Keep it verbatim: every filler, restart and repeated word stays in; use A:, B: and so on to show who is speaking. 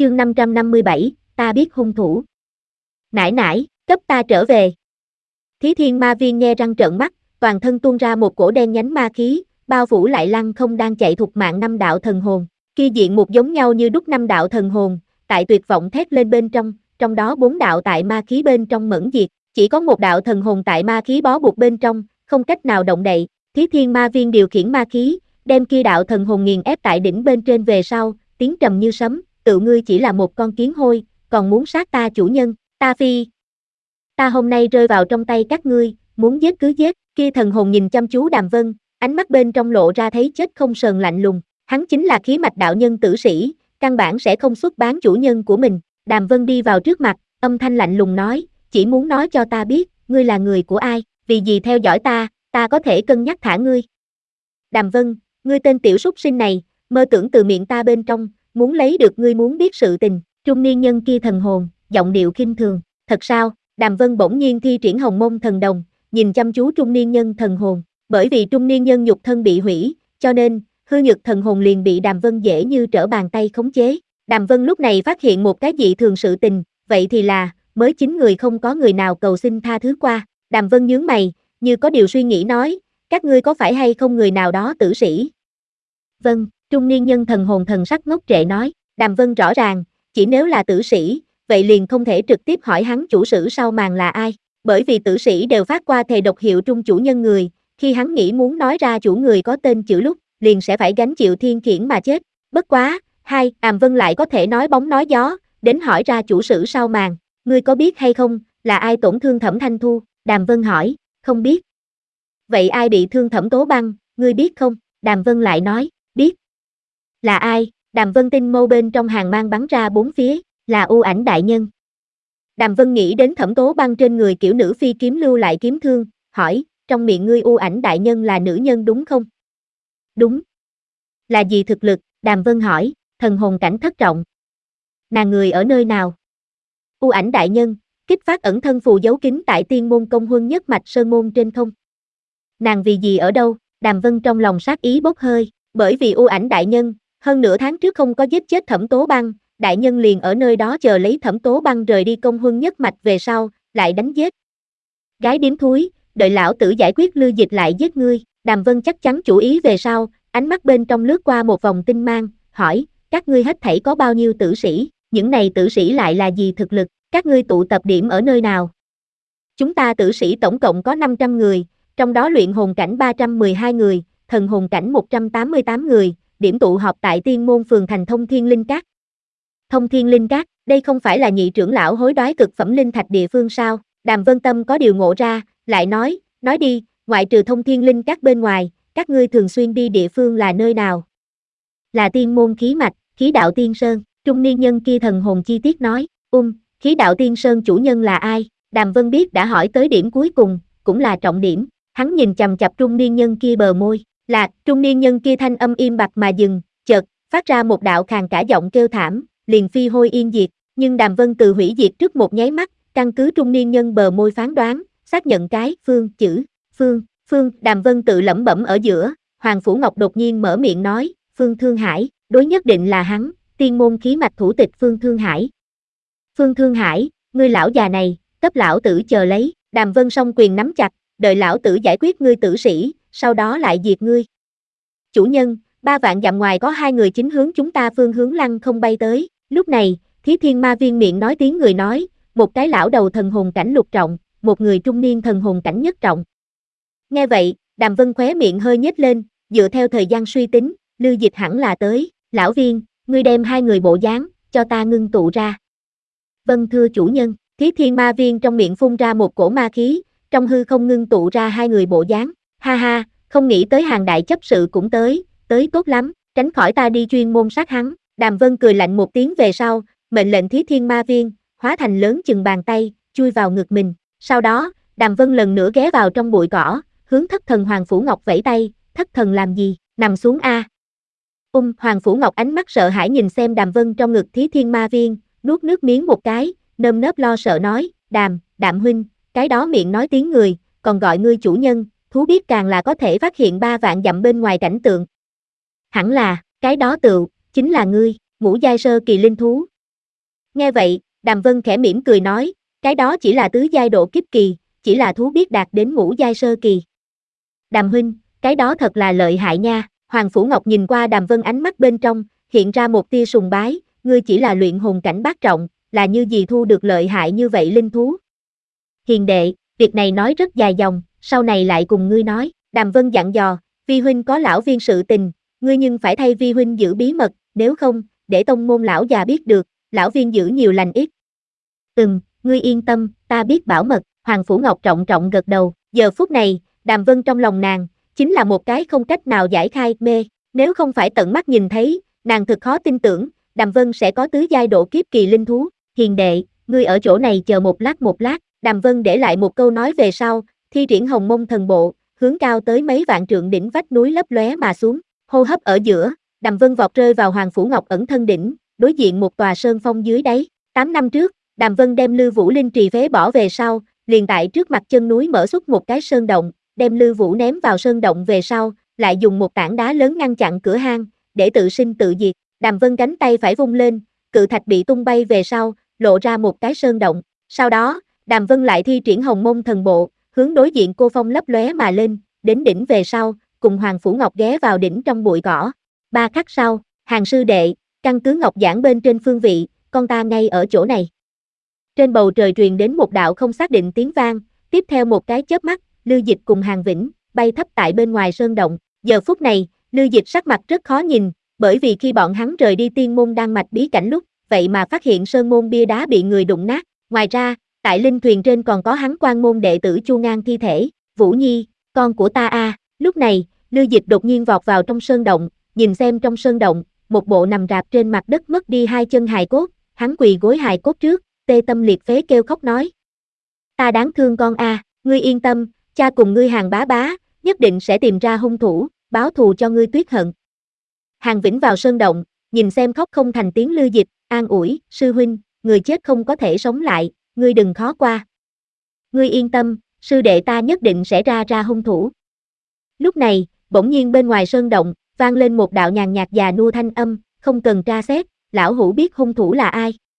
A: chương năm trăm năm mươi bảy, ta biết hung thủ. Nãi nãi, cấp ta trở về. Thí Thiên Ma Viên nghe răng trợn mắt, toàn thân tuôn ra một cổ đen nhánh ma khí, bao phủ lại Lăng Không đang chạy thục mạng năm đạo thần hồn. Kia diện một giống nhau như đúc năm đạo thần hồn, tại tuyệt vọng thét lên bên trong, trong đó bốn đạo tại ma khí bên trong mẫn diệt, chỉ có một đạo thần hồn tại ma khí bó buộc bên trong, không cách nào động đậy. Thí Thiên Ma Viên điều khiển ma khí, đem kia đạo thần hồn nghiền ép tại đỉnh bên trên về sau, tiếng trầm như sấm, tự ngươi chỉ là một con kiến hôi, còn muốn sát ta chủ nhân, ta phi. Ta hôm nay rơi vào trong tay các ngươi, muốn giết cứ giết. Kia thần hồn nhìn chăm chú Đàm Vân, ánh mắt bên trong lộ ra thấy chết không sờn lạnh lùng, hắn chính là khí mạch đạo nhân tử sĩ, căn bản sẽ không xuất bán chủ nhân của mình. Đàm Vân đi vào trước mặt, âm thanh lạnh lùng nói, chỉ muốn nói cho ta biết, ngươi là người của ai, vì gì theo dõi ta, ta có thể cân nhắc thả ngươi. Đàm Vân, ngươi tên tiểu súc sinh này, mơ tưởng từ miệng ta bên trong, muốn lấy được ngươi muốn biết sự tình. Trung niên nhân kia thần hồn, giọng điệu khinh thường, thật sao? Đàm Vân bỗng nhiên thi triển Hồng Mông thần đồng, nhìn chăm chú trung niên nhân thần hồn, bởi vì trung niên nhân nhục thân bị hủy, cho nên, hư nhược thần hồn liền bị Đàm Vân dễ như trở bàn tay khống chế. Đàm Vân lúc này phát hiện một cái dị thường sự tình, vậy thì là, mới chín người không có người nào cầu xin tha thứ qua. Đàm Vân nhướng mày, như có điều suy nghĩ nói, các ngươi có phải hay không người nào đó tử sĩ? Vâng, trung niên nhân thần hồn thần sắc ngốc trệ nói, Đàm Vân rõ ràng, chỉ nếu là tử sĩ, vậy liền không thể trực tiếp hỏi hắn chủ sử sau màn là ai, bởi vì tử sĩ đều phát qua thề độc hiệu trung chủ nhân người, khi hắn nghĩ muốn nói ra chủ người có tên chữ lúc, liền sẽ phải gánh chịu thiên khiển mà chết. Bất quá, hai, Đàm Vân lại có thể nói bóng nói gió, đến hỏi ra chủ sử sau màn, ngươi có biết hay không, là ai tổn thương Thẩm Thanh Thu? Đàm Vân hỏi, không biết. Vậy ai bị thương Thẩm Tố Băng, ngươi biết không? Đàm Vân lại nói, biết. Là ai? Đàm Vân tinh mâu bên trong hàng mang bắn ra bốn phía, là U Ảnh đại nhân. Đàm Vân nghĩ đến Thẩm Tố Băng trên người kiểu nữ phi kiếm lưu lại kiếm thương, hỏi, trong miệng ngươi U Ảnh đại nhân là nữ nhân đúng không? Đúng. Là gì thực lực? Đàm Vân hỏi, thần hồn cảnh thất trọng. Nàng người ở nơi nào? U Ảnh đại nhân, kích phát ẩn thân phù dấu kín tại tiên môn công huân nhất mạch sơn môn trên không. Nàng vì gì ở đâu? Đàm Vân trong lòng sát ý bốc hơi, bởi vì U Ảnh đại nhân, hơn nửa tháng trước không có giết chết Thẩm Tố Băng, đại nhân liền ở nơi đó chờ lấy Thẩm Tố Băng rời đi công huân nhất mạch về sau, lại đánh giết. Gái điếm thúi, đợi lão tử giải quyết Lưu Dịch lại giết ngươi. Đàm Vân chắc chắn chủ ý về sau, ánh mắt bên trong lướt qua một vòng tinh mang, hỏi, các ngươi hết thảy có bao nhiêu tử sĩ, những này tử sĩ lại là gì thực lực, các ngươi tụ tập điểm ở nơi nào? Chúng ta tử sĩ tổng cộng có năm trăm người, trong đó luyện hồn cảnh ba trăm mười hai người, thần hồn cảnh một trăm tám mươi tám người, điểm tụ họp tại Tiên Môn phường thành Thông Thiên Linh Các. Thông Thiên Linh Các, đây không phải là nhị trưởng lão hối đoái cực phẩm linh thạch địa phương sao? Đàm Vân Tâm có điều ngộ ra, lại nói, nói đi, ngoại trừ Thông Thiên Linh Các bên ngoài, các ngươi thường xuyên đi địa phương là nơi nào? Là Tiên Môn khí mạch, Khí Đạo Tiên Sơn. Trung niên nhân kia thần hồn chi tiết nói, um, Khí Đạo Tiên Sơn chủ nhân là ai? Đàm Vân biết đã hỏi tới điểm cuối cùng, cũng là trọng điểm, hắn nhìn chằm chằm trung niên nhân kia bờ môi, lạc, trung niên nhân kia thanh âm im bặt mà dừng, chợt, phát ra một đạo khàn cả giọng kêu thảm, liền phi hôi yên diệt, nhưng Đàm Vân từ hủy diệt trước một nháy mắt, căn cứ trung niên nhân bờ môi phán đoán, xác nhận cái, phương, chữ, phương, phương, Đàm Vân tự lẩm bẩm ở giữa, Hoàng Phủ Ngọc đột nhiên mở miệng nói, Phương Thương Hải, đối nhất định là hắn, tiên môn khí mạch thủ tịch Phương Thương Hải. Phương Thương Hải, ngươi lão già này, cấp lão tử chờ lấy. Đàm Vân song quyền nắm chặt, đợi lão tử giải quyết ngươi tử sĩ, sau đó lại diệt ngươi. Chủ nhân, ba vạn dặm ngoài có hai người chính hướng chúng ta phương hướng Lăng Không bay tới. Lúc này, Thí Thiên Ma Viên miệng nói tiếng người nói, một cái lão đầu thần hồn cảnh lục trọng, một người trung niên thần hồn cảnh nhất trọng. Nghe vậy, Đàm Vân khóe miệng hơi nhếch lên, dựa theo thời gian suy tính, Lưu Dịch hẳn là tới. Lão Viên, ngươi đem hai người bộ dáng, cho ta ngưng tụ ra. Vâng thưa chủ nhân. Thí Thiên Ma Viên trong miệng phun ra một cổ ma khí, trong hư không ngưng tụ ra hai người bộ dáng. Ha ha, không nghĩ tới hàng đại chấp sự cũng tới, tới tốt lắm, tránh khỏi ta đi chuyên môn sát hắn. Đàm Vân cười lạnh một tiếng về sau, mệnh lệnh Thí Thiên Ma Viên, hóa thành lớn chừng bàn tay, chui vào ngực mình. Sau đó, Đàm Vân lần nữa ghé vào trong bụi cỏ, hướng thất thần Hoàng Phủ Ngọc vẫy tay, thất thần làm gì, nằm xuống a. Um, Hoàng Phủ Ngọc ánh mắt sợ hãi nhìn xem Đàm Vân trong ngực Thí Thiên Ma Viên, nuốt nước miếng một cái, nơm nớp lo sợ nói, Đàm, Đạm huynh, cái đó miệng nói tiếng người, còn gọi ngươi chủ nhân, thú biết càng là có thể phát hiện ba vạn dặm bên ngoài cảnh tượng. Hẳn là, cái đó tựu, chính là ngươi, ngũ giai sơ kỳ linh thú. Nghe vậy, Đàm Vân khẽ mỉm cười nói, cái đó chỉ là tứ giai độ kiếp kỳ, chỉ là thú biết đạt đến ngũ giai sơ kỳ. Đàm huynh, cái đó thật là lợi hại nha. Hoàng Phủ Ngọc nhìn qua Đàm Vân, ánh mắt bên trong hiện ra một tia sùng bái, ngươi chỉ là luyện hồn cảnh bát trọng, là như gì thu được lợi hại như vậy linh thú? Hiền đệ, việc này nói rất dài dòng, sau này lại cùng ngươi nói. Đàm Vân dặn dò, vi huynh có lão viên sự tình, ngươi nhưng phải thay vi huynh giữ bí mật, nếu không, để tông môn lão già biết được, lão viên giữ nhiều lành ít. Ừm, ngươi yên tâm, ta biết bảo mật. Hoàng Phủ Ngọc trọng trọng gật đầu. Giờ phút này, Đàm Vân trong lòng nàng chính là một cái không cách nào giải khai mê, nếu không phải tận mắt nhìn thấy, nàng thực khó tin tưởng Đàm Vân sẽ có tứ giai độ kiếp kỳ linh thú. Hiền đệ, ngươi ở chỗ này chờ một lát một lát. Đàm Vân để lại một câu nói về sau, thi triển Hồng Mông Thần Bộ, hướng cao tới mấy vạn trượng đỉnh vách núi lấp lóe mà xuống. Hô hấp ở giữa, Đàm Vân vọt rơi vào Hoàng Phủ Ngọc ẩn thân đỉnh, đối diện một tòa sơn phong dưới đáy. Tám năm trước, Đàm Vân đem Lư Vũ Linh trì phế bỏ về sau, liền tại trước mặt chân núi mở xuất một cái sơn động, đem Lư Vũ ném vào sơn động về sau, lại dùng một tảng đá lớn ngăn chặn cửa hang, để tự sinh tự diệt. Đàm Vân cánh tay phải vung lên, cự thạch bị tung bay về sau, lộ ra một cái sơn động. Sau đó, Đàm Vân lại thi triển Hồng Mông Thần Bộ, hướng đối diện cô phong lấp lóe mà lên, đến đỉnh về sau, cùng Hoàng Phủ Ngọc ghé vào đỉnh trong bụi cỏ. Ba khắc sau, Hàng sư đệ, căn cứ ngọc giảng bên trên phương vị, con ta ngay ở chỗ này. Trên bầu trời truyền đến một đạo không xác định tiếng vang, tiếp theo một cái chớp mắt, Lư Dịch cùng Hàng Vĩnh bay thấp tại bên ngoài sơn động. Giờ phút này, Lư Dịch sắc mặt rất khó nhìn, bởi vì khi bọn hắn rời đi tiên môn đan mạch bí cảnh lúc, vậy mà phát hiện sơn môn bia đá bị người đụng nát. Ngoài ra, tại linh thuyền trên còn có hắn quan môn đệ tử Chu Ngang thi thể. Vũ Nhi, con của ta a. À. Lúc này, Lư Dịch đột nhiên vọt vào trong sơn động, nhìn xem trong sơn động, một bộ nằm rạp trên mặt đất mất đi hai chân hài cốt, hắn quỳ gối hài cốt trước, tê tâm liệt phế kêu khóc nói. Ta đáng thương con a, à, ngươi yên tâm, cha cùng ngươi Hàng bá bá, nhất định sẽ tìm ra hung thủ, báo thù cho ngươi tuyết hận. Hàng Vĩnh vào sơn động, nhìn xem khóc không thành tiếng Lư Dịch, an ủi, sư huynh, người chết không có thể sống lại, ngươi đừng khó qua. Ngươi yên tâm, sư đệ ta nhất định sẽ ra ra hung thủ. Lúc này, bỗng nhiên bên ngoài sơn động, vang lên một đạo nhàn nhạt già nua thanh âm, không cần tra xét, lão hủ biết hung thủ là ai.